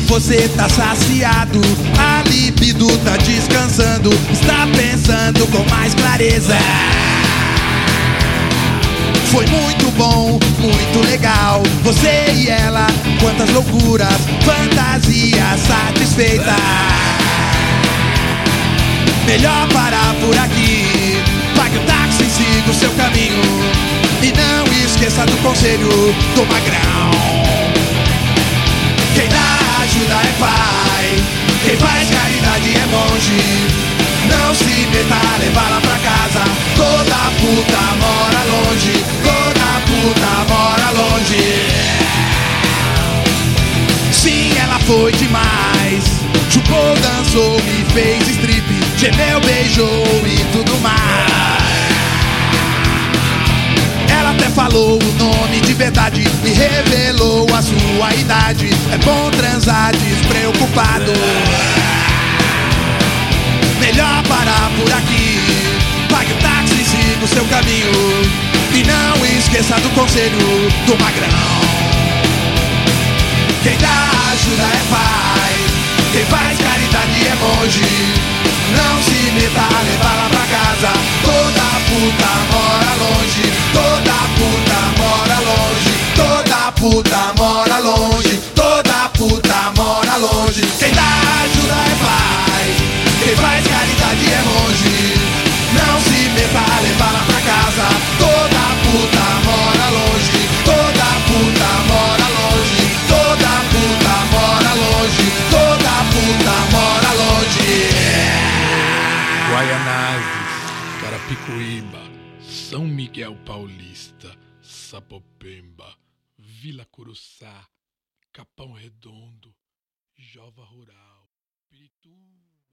Você tá saciado, a libido tá descansando, está pensando com mais clareza. Foi muito bom, muito legal, você e ela, quantas loucuras, fantasias satisfeitas. Melhor parar por aqui, pague o táxi e siga o seu caminho, e não esqueça do conselho do magrão. Quem dá ajuda é pai, quem faz caridade é monge. Não se meta a levá-la pra casa, toda puta mora longe, toda puta mora longe. Sim, ela foi demais, chupou, dançou, me fez strip, gemeu, beijou e tudo mais. Ela até falou o nome de verdade e revelou a sua idade. É bom transar despreocupado. Melhor parar por aqui, pague o táxi e siga o seu caminho, e não esqueça do conselho do magrão. Quem dá ajuda é pai, quem faz caridade é monge. Não se meta a levá-la pra casa, toda puta mora longe, toda puta mora longe, toda puta mora longe, toda puta mora longe. Quem dá ajuda é pai, quem faz caridade é monge. Não se meta a levá-la pra casa, toda puta mora longe, toda puta mora longe, toda puta mora longe, toda puta mora longe. Guaianazes, Carapicuíba, São Miguel Paulista, Sapopemba, Vila Curuçá, Capão Redondo, Jova Rural, Pirituba.